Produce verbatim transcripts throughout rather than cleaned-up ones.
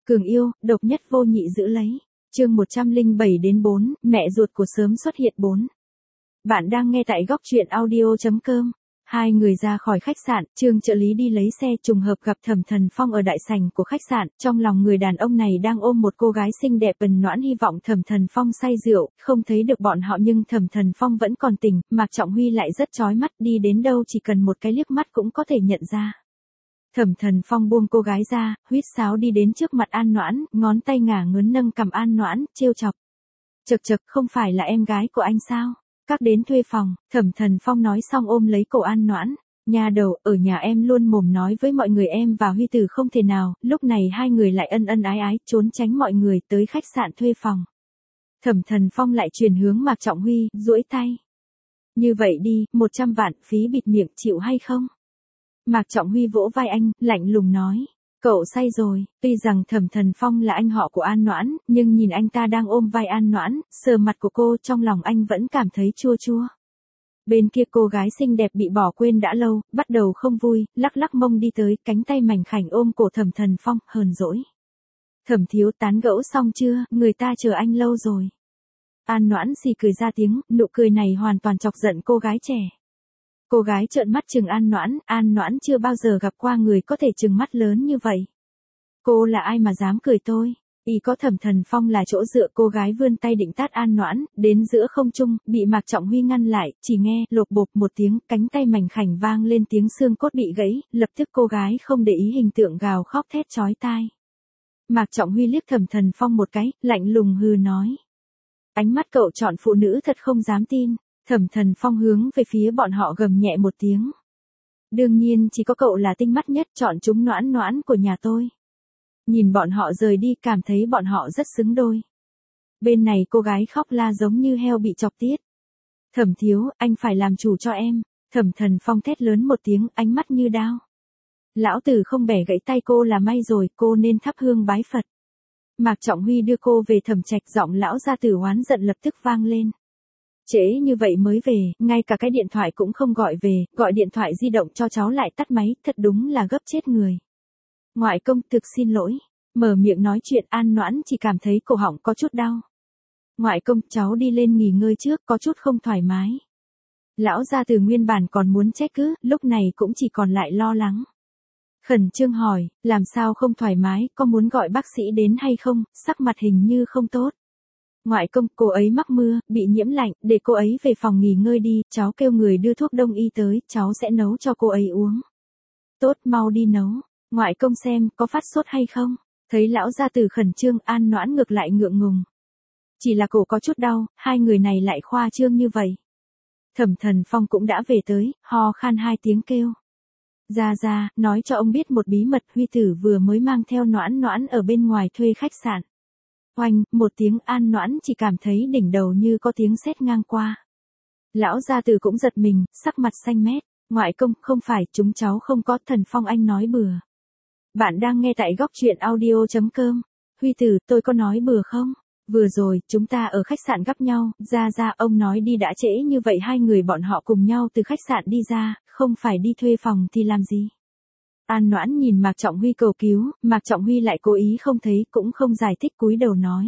Cường yêu, độc nhất vô nhị giữ lấy. Chương một trăm lẻ bảy đến bốn, mẹ ruột của sớm xuất hiện bốn. Bạn đang nghe tại góc truyện audio chấm com. Hai người ra khỏi khách sạn, Trương trợ lý đi lấy xe trùng hợp gặp Thẩm Thần Phong ở đại sảnh của khách sạn, trong lòng người đàn ông này đang ôm một cô gái xinh đẹp bần noãn hy vọng Thẩm Thần Phong say rượu, không thấy được bọn họ nhưng Thẩm Thần Phong vẫn còn tỉnh, Mạc Trọng Huy lại rất chói mắt, đi đến đâu chỉ cần một cái liếc mắt cũng có thể nhận ra. Thẩm Thần Phong buông cô gái ra, huýt sáo đi đến trước mặt An Noãn, ngón tay ngả ngớn nâng cằm An Noãn, trêu chọc. Chậc chậc, không phải là em gái của anh sao? Các đến thuê phòng, Thẩm Thần Phong nói xong ôm lấy cổ An Noãn. Nhà đầu, ở nhà em luôn mồm nói với mọi người em và Huy Tử không thể nào, lúc này hai người lại ân ân ái ái, trốn tránh mọi người tới khách sạn thuê phòng. Thẩm Thần Phong lại chuyển hướng Mạc Trọng Huy, duỗi tay. Như vậy đi, một trăm vạn, phí bịt miệng, chịu hay không? Mạc Trọng Huy vỗ vai anh, lạnh lùng nói. Cậu say rồi, tuy rằng Thẩm Thần Phong là anh họ của An Noãn, nhưng nhìn anh ta đang ôm vai An Noãn, sờ mặt của cô trong lòng anh vẫn cảm thấy chua chua. Bên kia cô gái xinh đẹp bị bỏ quên đã lâu, bắt đầu không vui, lắc lắc mông đi tới, cánh tay mảnh khảnh ôm cổ Thẩm Thần Phong, hờn dỗi. Thẩm thiếu tán gẫu xong chưa, người ta chờ anh lâu rồi. An Noãn xì cười ra tiếng, nụ cười này hoàn toàn chọc giận cô gái trẻ. Cô gái trợn mắt trừng An Noãn, An Noãn chưa bao giờ gặp qua người có thể trừng mắt lớn như vậy. Cô là ai mà dám cười tôi? Y có Thẩm Thần Phong là chỗ dựa, cô gái vươn tay định tát An Noãn, đến giữa không trung, bị Mạc Trọng Huy ngăn lại, chỉ nghe, lộp bộp một tiếng, cánh tay mảnh khảnh vang lên tiếng xương cốt bị gãy, lập tức cô gái không để ý hình tượng gào khóc thét chói tai. Mạc Trọng Huy liếc Thẩm Thần Phong một cái, lạnh lùng hừ nói. Ánh mắt cậu chọn phụ nữ thật không dám tin. Thẩm Thần Phong hướng về phía bọn họ gầm nhẹ một tiếng. Đương nhiên chỉ có cậu là tinh mắt nhất, chọn chúng Noãn Noãn của nhà tôi. Nhìn bọn họ rời đi cảm thấy bọn họ rất xứng đôi. Bên này cô gái khóc la giống như heo bị chọc tiết. Thẩm thiếu, anh phải làm chủ cho em. Thẩm Thần Phong thét lớn một tiếng, ánh mắt như đao. Lão tử không bẻ gãy tay cô là may rồi, cô nên thắp hương bái Phật. Mạc Trọng Huy đưa cô về Thẩm Trạch, giọng lão gia tử oán giận lập tức vang lên. Trễ như vậy mới về, ngay cả cái điện thoại cũng không gọi về, gọi điện thoại di động cho cháu lại tắt máy, thật đúng là gấp chết người. Ngoại công, thực xin lỗi. Mở miệng nói chuyện An Noãn chỉ cảm thấy cổ họng có chút đau. Ngoại công, cháu đi lên nghỉ ngơi trước, có chút không thoải mái. Lão gia từ nguyên bản còn muốn trách cứ, lúc này cũng chỉ còn lại lo lắng. Khẩn trương hỏi, làm sao không thoải mái, có muốn gọi bác sĩ đến hay không, sắc mặt hình như không tốt. Ngoại công, cô ấy mắc mưa, bị nhiễm lạnh, để cô ấy về phòng nghỉ ngơi đi, cháu kêu người đưa thuốc đông y tới, cháu sẽ nấu cho cô ấy uống. Tốt, mau đi nấu. Ngoại công xem, có phát sốt hay không? Thấy lão gia tử khẩn trương, An Noãn ngược lại ngượng ngùng. Chỉ là cổ có chút đau, hai người này lại khoa trương như vậy. Thẩm Thần Phong cũng đã về tới, ho khan hai tiếng kêu. Ra ra, nói cho ông biết một bí mật, Huy Tử vừa mới mang theo Noãn Noãn ở bên ngoài thuê khách sạn. Oanh, một tiếng, An Noãn chỉ cảm thấy đỉnh đầu như có tiếng sét ngang qua. Lão gia tử cũng giật mình, sắc mặt xanh mét. Ngoại công, không phải, chúng cháu không có, Thần Phong anh nói bừa. Bạn đang nghe tại góc truyện audio chấm com. Huy Tử, tôi có nói bừa không? Vừa rồi, chúng ta ở khách sạn gặp nhau, ra ra ông nói đi đã trễ như vậy hai người bọn họ cùng nhau từ khách sạn đi ra, không phải đi thuê phòng thì làm gì? An Noãn nhìn Mạc Trọng Huy cầu cứu, Mạc Trọng Huy lại cố ý không thấy, cũng không giải thích, cúi đầu nói.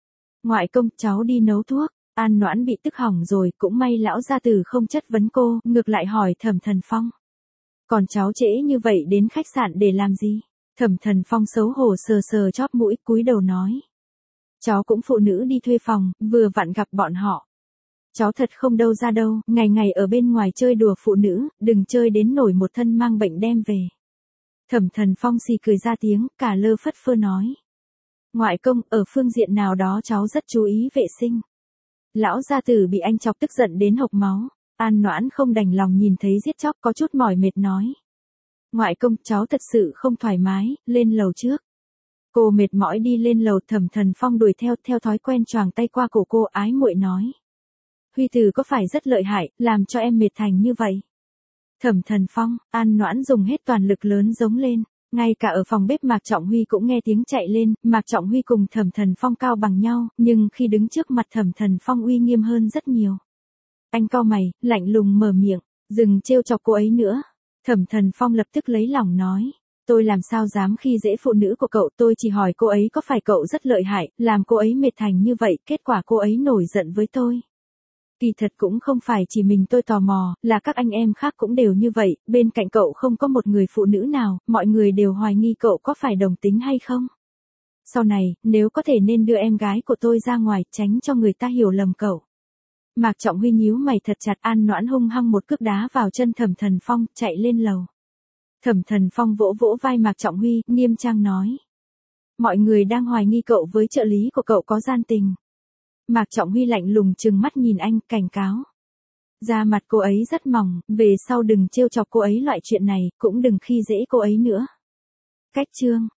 Ngoại công, cháu đi nấu thuốc. An Noãn bị tức hỏng rồi, cũng may lão gia tử không chất vấn cô, ngược lại hỏi Thẩm Thần Phong. Còn cháu trễ như vậy đến khách sạn để làm gì? Thẩm Thần Phong xấu hổ sờ sờ chóp mũi, cúi đầu nói. Cháu cũng phụ nữ đi thuê phòng, vừa vặn gặp bọn họ. Cháu thật không đâu ra đâu, ngày ngày ở bên ngoài chơi đùa phụ nữ, đừng chơi đến nổi một thân mang bệnh đem về. Thẩm Thần Phong xì cười ra tiếng, cả lơ phất phơ nói. Ngoại công, ở phương diện nào đó cháu rất chú ý vệ sinh. Lão gia tử bị anh chọc tức giận đến hộc máu. An Noãn không đành lòng nhìn thấy giết chóc, có chút mỏi mệt nói. Ngoại công, cháu thật sự không thoải mái, lên lầu trước. Cô mệt mỏi đi lên lầu, Thẩm Thần Phong đuổi theo, theo thói quen choàng tay qua cổ cô, ái muội nói. Huy Tử có phải rất lợi hại, làm cho em mệt thành như vậy? Thẩm Thần Phong, An Noãn dùng hết toàn lực lớn giống lên. Ngay cả ở phòng bếp Mạc Trọng Huy cũng nghe tiếng chạy lên, Mạc Trọng Huy cùng Thẩm Thần Phong cao bằng nhau, nhưng khi đứng trước mặt Thẩm Thần Phong uy nghiêm hơn rất nhiều. Anh cau mày, lạnh lùng mở miệng, đừng trêu chọc cô ấy nữa. Thẩm Thần Phong lập tức lấy lòng nói. Tôi làm sao dám khi dễ phụ nữ của cậu, tôi chỉ hỏi cô ấy có phải cậu rất lợi hại, làm cô ấy mệt thành như vậy, kết quả cô ấy nổi giận với tôi. Kỳ thật cũng không phải chỉ mình tôi tò mò, là các anh em khác cũng đều như vậy, bên cạnh cậu không có một người phụ nữ nào, mọi người đều hoài nghi cậu có phải đồng tính hay không. Sau này, nếu có thể nên đưa em gái của tôi ra ngoài, tránh cho người ta hiểu lầm cậu. Mạc Trọng Huy nhíu mày thật chặt, An Noãn hung hăng một cước đá vào chân Thẩm Thần Phong, chạy lên lầu. Thẩm Thần Phong vỗ vỗ vai Mạc Trọng Huy, nghiêm trang nói. Mọi người đang hoài nghi cậu với trợ lý của cậu có gian tình. Mạc Trọng Huy lạnh lùng trừng mắt nhìn anh, cảnh cáo. Da mặt cô ấy rất mỏng, về sau đừng trêu chọc cô ấy loại chuyện này, cũng đừng khi dễ cô ấy nữa. Cách chương.